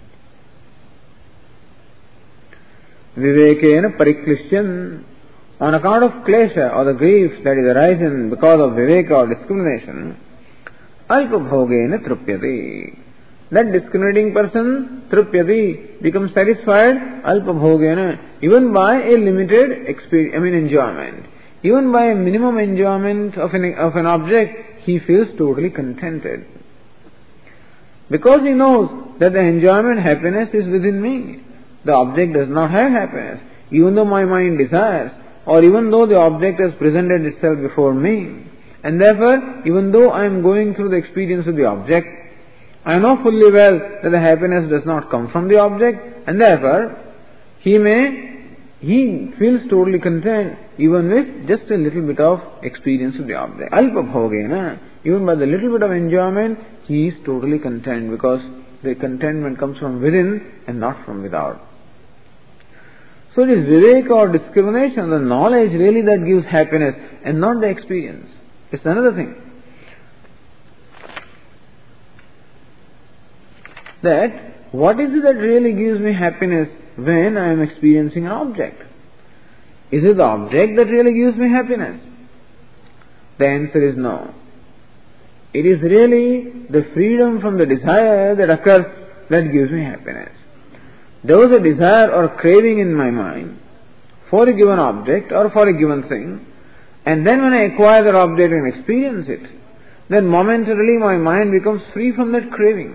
Vivekena pariklishyan, on account of klesha or the grief that is arising because of viveka or discrimination, alpabhogena trupyati. That discriminating person, trupyati, becomes satisfied, alpabhogena, even by a limited experience, I mean enjoyment. Even by a minimum enjoyment of an, of an object, he feels totally contented. Because he knows that the enjoyment, happiness is within me. The object does not have happiness. Even though my mind desires, or even though the object has presented itself before me, and therefore, even though I am going through the experience of the object, I know fully well that the happiness does not come from the object, and therefore, he may, he feels totally content, even with just a little bit of experience of the object. Alpabhogena, even by the little bit of enjoyment, he is totally content, because the contentment comes from within and not from without. So it is viveka or discrimination, the knowledge really that gives happiness and not the experience. It's another thing. That what is it that really gives me happiness when I am experiencing an object? Is it the object that really gives me happiness? The answer is no. It is really the freedom from the desire that occurs that gives me happiness. There was a desire or craving in my mind for a given object or for a given thing, and then when I acquire that object and experience it, then momentarily my mind becomes free from that craving.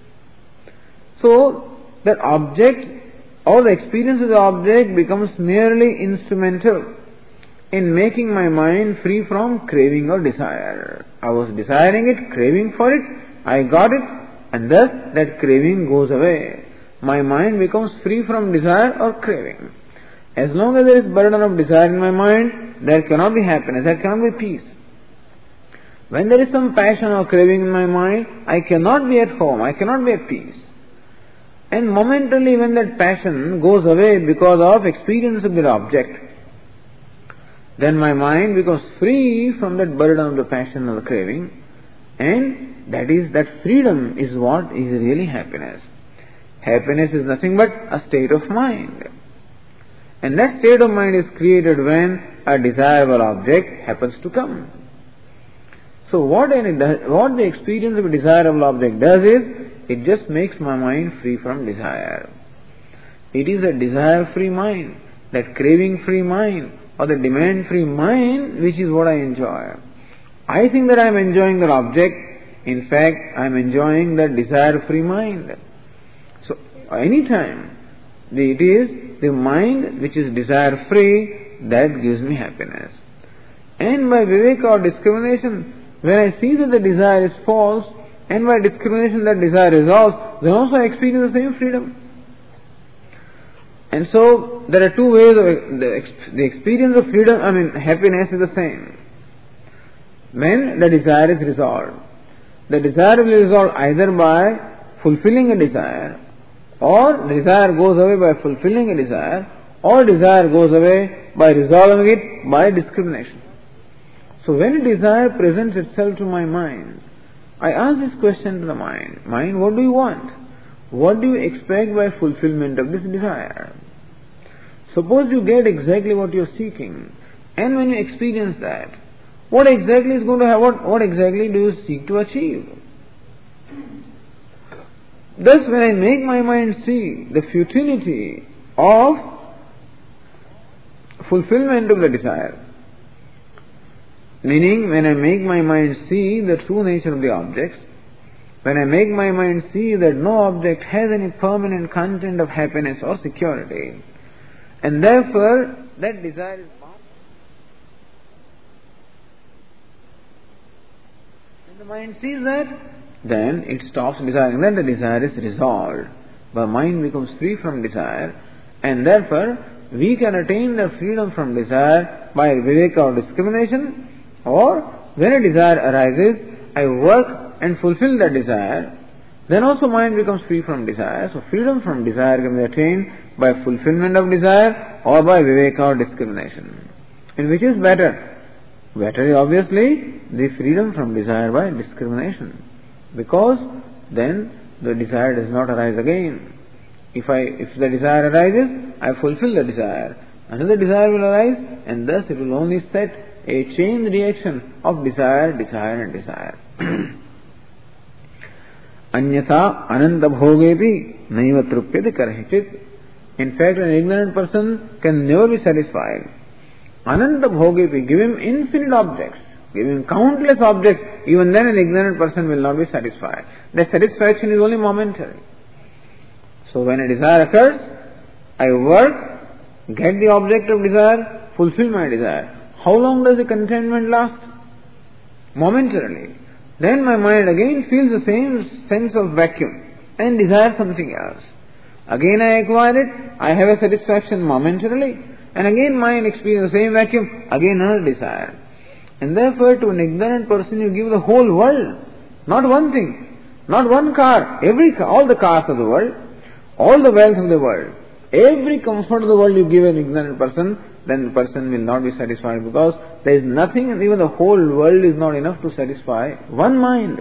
So, that object or the experience of the object becomes merely instrumental in making my mind free from craving or desire. I was desiring it, craving for it, I got it, and thus that craving goes away. My mind becomes free from desire or craving. As long as there is burden of desire in my mind, there cannot be happiness, there cannot be peace. When there is some passion or craving in my mind, I cannot be at home, I cannot be at peace. And momentarily when that passion goes away because of experience of that object, then my mind becomes free from that burden of the passion or the craving, and that is, that freedom is what is really happiness. Happiness is nothing but a state of mind. And that state of mind is created when a desirable object happens to come. So what, any, what the experience of a desirable object does is, it just makes my mind free from desire. It is a desire-free mind, that craving-free mind, or the demand-free mind, which is what I enjoy. I think that I am enjoying that object. In fact, I am enjoying that desire-free mind. So, any time, it is the mind which is desire-free that gives me happiness. And by viveka or discrimination, when I see that the desire is false, and by discrimination that desire resolves, then also I experience the same freedom. And so, there are two ways of the, the experience of freedom, I mean happiness is the same. When the desire is resolved. The desire will be resolved either by fulfilling a desire, or the desire goes away by fulfilling a desire, or desire goes away by resolving it by discrimination. So when a desire presents itself to my mind, I ask this question to the mind. Mind, what do you want? What do you expect by fulfillment of this desire? Suppose you get exactly what you are seeking, and when you experience that, what exactly is going to have, what, what exactly do you seek to achieve? Thus, when I make my mind see the futility of fulfillment of the desire, meaning when I make my mind see the true nature of the objects, when I make my mind see that no object has any permanent content of happiness or security, and therefore that desire is bound, when the mind sees that, then it stops desiring, then the desire is resolved. The mind becomes free from desire, and therefore we can attain the freedom from desire by viveka or discrimination, or when a desire arises, I work and fulfill that desire, then also mind becomes free from desire. So freedom from desire can be attained by fulfillment of desire or by viveka or discrimination. And which is better? Better is obviously the freedom from desire by discrimination, because then the desire does not arise again. If I, if the desire arises, I fulfill the desire. Another desire will arise, and thus it will only set a chain reaction of desire, desire and desire. Anyatha ananta bhogepi naiva trupyate karhichit. In fact, an ignorant person can never be satisfied. Ananta bhogepi, give him infinite objects, give him countless objects, even then an ignorant person will not be satisfied. The satisfaction is only momentary. So when a desire occurs, I work, get the object of desire, fulfill my desire. How long does the contentment last? Momentarily. Then my mind again feels the same sense of vacuum and desires something else. Again I acquire it, I have a satisfaction momentarily, and again mind experiences the same vacuum, again another desire. And therefore to an ignorant person you give the whole world, not one thing, not one car, every car, all the cars of the world, all the wealth of the world, every comfort of the world you give an ignorant person, then the person will not be satisfied, because there is nothing, and even the whole world is not enough to satisfy one mind.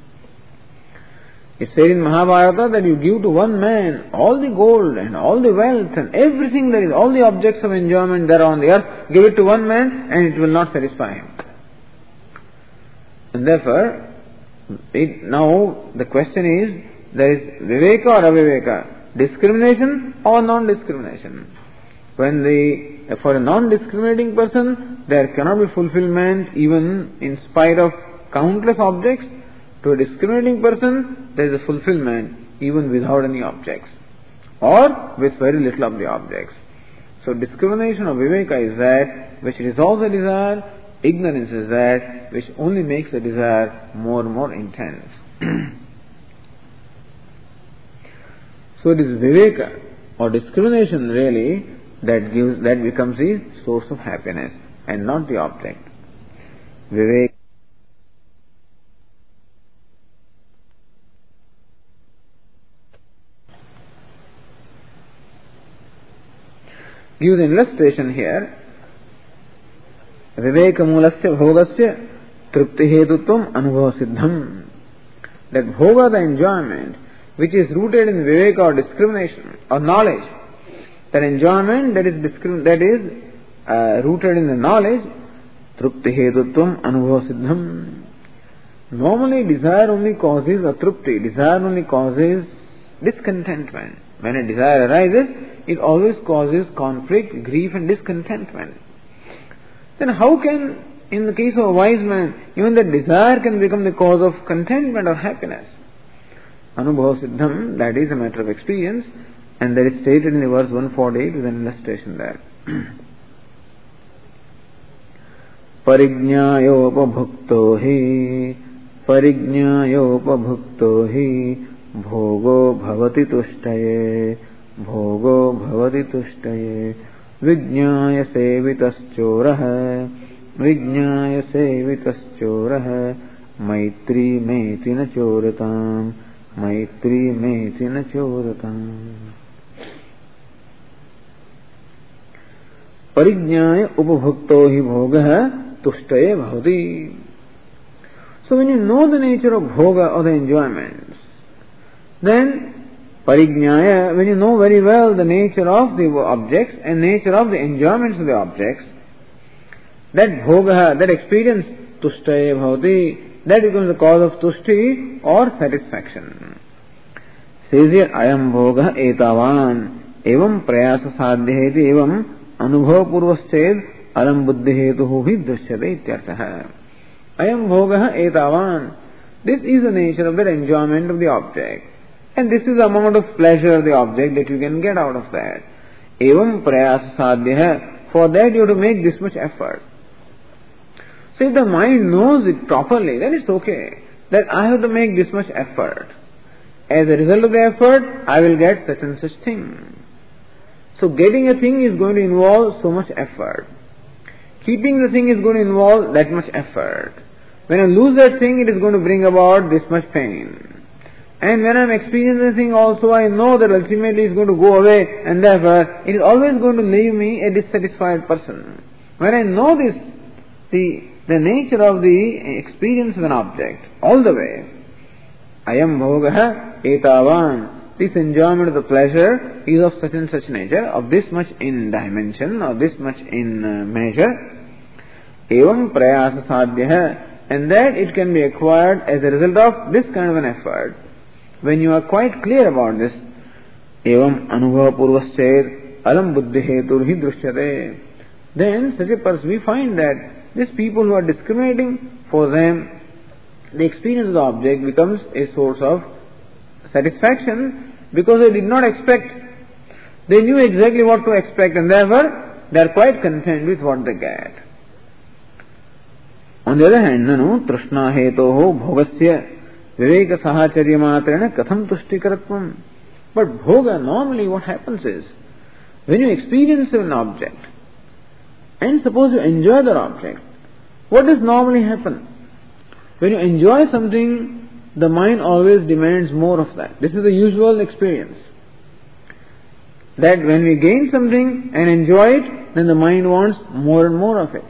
It's said in Mahabharata that you give to one man all the gold and all the wealth and everything there is, all the objects of enjoyment that are on the earth, give it to one man and it will not satisfy him. And therefore, it, now the question is, there is viveka or aviveka, discrimination or non-discrimination. When the, for a non-discriminating person, there cannot be fulfillment even in spite of countless objects. To a discriminating person, there is a fulfillment even without any objects, or with very little of the objects. So discrimination of viveka is that which resolves the desire, ignorance is that which only makes the desire more and more intense. So it is viveka or discrimination really that gives, that becomes the source of happiness and not the object. Viveka gives an illustration here. Viveka mulasya bhogasya trupti hetutvam anubhava siddham. That bhoga, the enjoyment, which is rooted in viveka or discrimination or knowledge, that enjoyment that is discrim- that is uh, rooted in the knowledge, trupti hetutvam anubhava siddham. Normally desire only causes atrupti, desire only causes discontentment. When a desire arises, it always causes conflict, grief and discontentment. Then how can, in the case of a wise man, even the desire can become the cause of contentment or happiness? Anubhava siddham, that is a matter of experience, and that is stated in the verse one forty-eight with an illustration there. Parignyayopabhukto hi, parignyayopabhukto hi, bhogo bhavati tushtaye, bhogo bhavati tushtaye, vijñāya sevitaschoraha, vijñāya sevitaschoraha, maitri meti na choratam, maitri meti na choratam. Parigñāya upabhukto hi bhogaha tushtaye bhavati. So when you know the nature of bhoga or the enjoyments, then parignyaya, when you know very well the nature of the objects and nature of the enjoyments of the objects, that bhoga, that experience, tushtaye bhavati, that becomes the cause of tushti or satisfaction. Says here, ayam bhoga etavan, evam prayasa sadhya eti evam anubhava purvasched alam buddhi hetuhu hi drishyate ityartha. Ayam bhoga etavan. This is the nature of the enjoyment of the object. And this is the amount of pleasure of the object that you can get out of that. Evam prayasa sadhya. For that you have to make this much effort. So if the mind knows it properly, then it's okay. That I have to make this much effort. As a result of the effort, I will get such and such thing. So getting a thing is going to involve so much effort. Keeping the thing is going to involve that much effort. When I lose that thing, it is going to bring about this much pain. And when I am experiencing the thing also, I know that ultimately it is going to go away, and therefore it is always going to leave me a dissatisfied person. When I know this, the, the nature of the experience of an object, all the way, ayam bhogaha etavan, this enjoyment of the pleasure is of such and such nature, of this much in dimension, or this much in uh, measure, evam prayasa sadhya, and that it can be acquired as a result of this kind of an effort. When you are quite clear about this, evam anubhava purvasched alam buddhi hetur hi drishyate, then such a person, we find that these people who are discriminating, for them the experience of the object becomes a source of satisfaction, because they did not expect. They knew exactly what to expect, and therefore they are quite content with what they get. On the other hand, nanu trishna hetoho bhogasya viveka sahacharya matrena katham tushtikarattvam. But bhoga, normally what happens is, when you experience an object, and suppose you enjoy that object, what does normally happen? When you enjoy something, the mind always demands more of that. This is the usual experience. That when we gain something and enjoy it, then the mind wants more and more of it.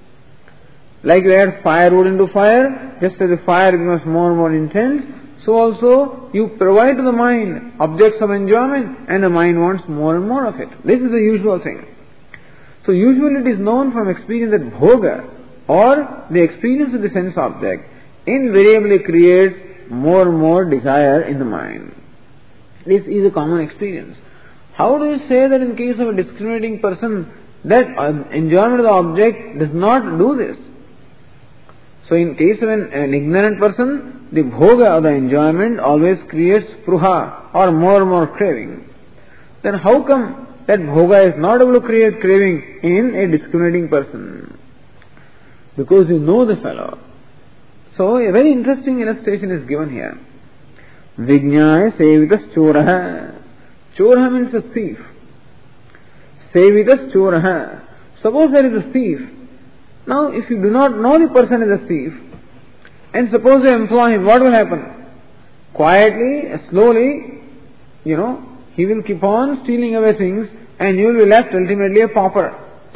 Like we add firewood into fire, just as the fire becomes more and more intense, so also you provide to the mind objects of enjoyment, and the mind wants more and more of it. This is the usual thing. So usually it is known from experience that bhoga, or the experience of the sense object, invariably creates more and more desire in the mind. This is a common experience. How do you say that in case of a discriminating person, that enjoyment of the object does not do this? So in case of an, an ignorant person, the bhoga, or the enjoyment, always creates spruha, or more and more craving. Then how come that bhoga is not able to create craving in a discriminating person? Because you know the fellow. So a very interesting illustration is given here. Vijnaya sevitas choraha. Choraha means a thief. Sevitas choraha. Suppose there is a thief. Now if you do not know the person is a thief, and suppose you employ him, what will happen? Quietly, slowly, you know, he will keep on stealing away things, and you will be left ultimately a pauper.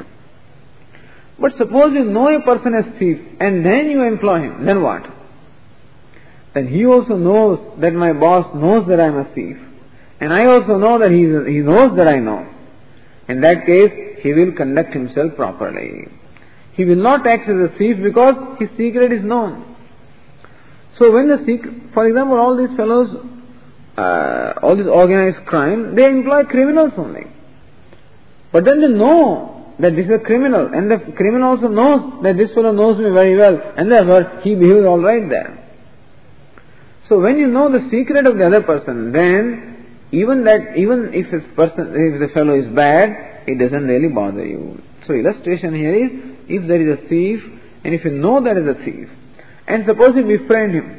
But suppose you know a person as thief, and then you employ him, then what? Then he also knows that my boss knows that I am a thief, and I also know that he, he knows that I know. In that case, he will conduct himself properly. He will not act as a thief because his secret is known. So when the secret, for example, all these fellows, uh, all this organized crime, they employ criminals only. But then they know that this is a criminal, and the criminal also knows that this fellow knows me very well, and therefore he behaves all right there. So when you know the secret of the other person, then even that, even if this person, if the fellow is bad, it doesn't really bother you. So illustration here is, if there is a thief, and if you know there is a thief, and suppose you befriend him,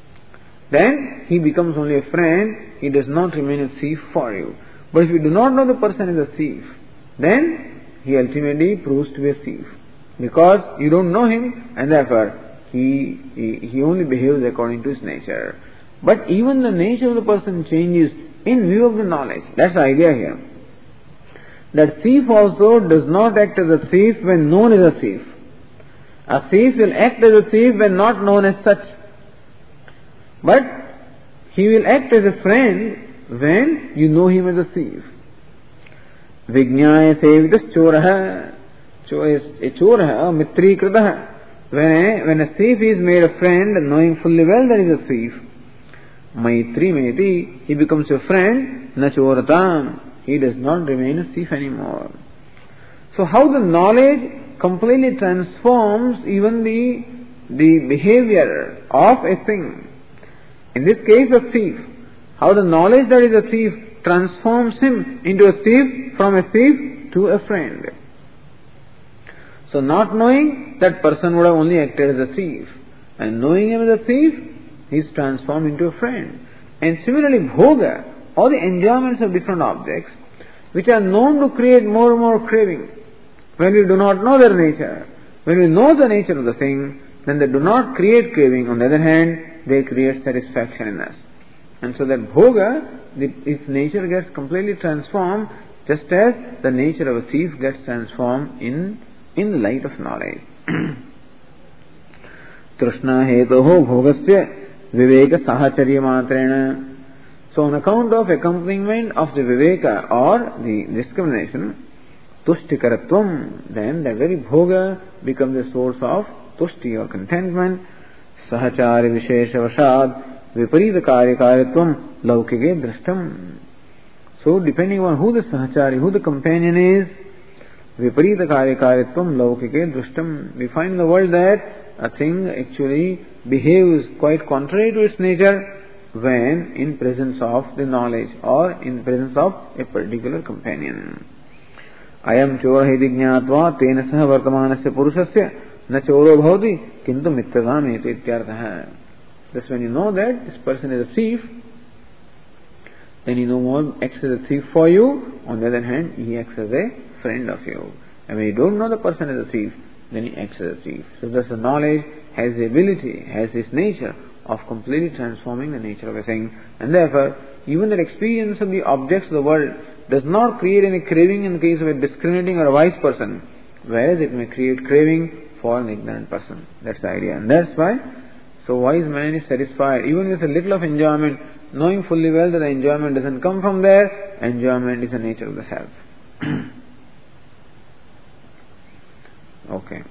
then he becomes only a friend, he does not remain a thief for you. But if you do not know the person is a thief, then he ultimately proves to be a thief. Because you don't know him, and therefore he, he, he only behaves according to his nature. But even the nature of the person changes in view of the knowledge. That's the idea here. That thief also does not act as a thief when known as a thief. A thief will act as a thief when not known as such. But he will act as a friend when you know him as a thief. Vijnaya sevitas choraha. So a chor hai, mitri krita hai. When a, when a thief is made a friend, knowing fully well that he is a thief, maitri meti, he becomes a friend, na choratam, he does not remain a thief anymore. So how the knowledge completely transforms even the, the behavior of a thing. In this case, a thief. How the knowledge that is a thief transforms him into a thief, from a thief to a friend. So not knowing, that person would have only acted as a thief. And knowing him as a thief, he is transformed into a friend. And similarly, bhoga, or the enjoyments of different objects, which are known to create more and more craving. When we do not know their nature, when we know the nature of the thing, then they do not create craving. On the other hand, they create satisfaction in us. And so that bhoga, the, its nature gets completely transformed, just as the nature of a thief gets transformed in, in the light of knowledge. Trishna hetoho bhogasya viveka sahacharya matrena. So on account of accompaniment of the viveka, or the discrimination, tushtikarattvam, then that very bhoga becomes a source of tushti or contentment. Sahachari vishesha vasad viparita karyakaritvam laukike drashtam. So depending on who the sahachari, who the companion is, viparita karyakaritvam laukike drashtam. We find in the world that a thing actually behaves quite contrary to its nature when in presence of the knowledge or in presence of a particular companion. Ayam chora hiti jnatva tena saha vartamanasya purushasya na choro bhavati kintu mitratam eti ityartha. Thus when you know that this person is a thief, then he no more acts as a thief for you. On the other hand, he acts as a friend of you. And when you don't know the person as a thief, then he acts as a thief. So thus the knowledge has the ability, has this nature of completely transforming the nature of a thing. And therefore, even the experience of the objects of the world does not create any craving in the case of a discriminating or a wise person, whereas it may create craving for an ignorant person. That's the idea. And that's why, so wise man is satisfied even with a little of enjoyment, knowing fully well that the enjoyment doesn't come from there. Enjoyment is the nature of the self. Okay.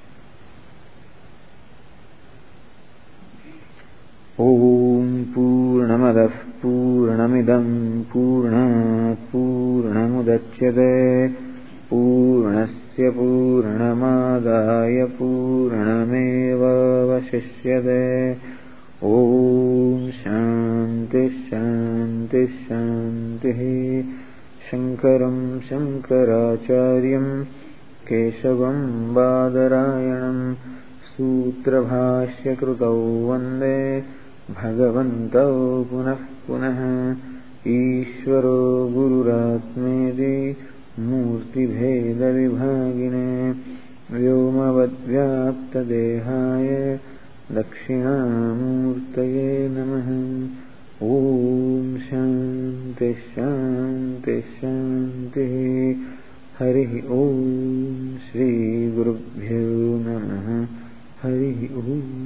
Om Purnamadah Purnamidam Purnat Purnamudachyate Purnasya Purnamadaya Purnameva Vashishyate. Om Shanti Shanti Shanti. Shankaram Shankaracharyam Keshavam Badarayanam Sutra Bhashya Krutau Vande Bhagavantau Punah Punah. Ishvaro Gururatmedi Murti Bheda Vibhagine Vyomavad Vyapta Dehaya Dakshinamurtaye Namaha. Om Shanti Shanti Shanti. Hari Om Shri Gurubhyo Namaha. Hari Om.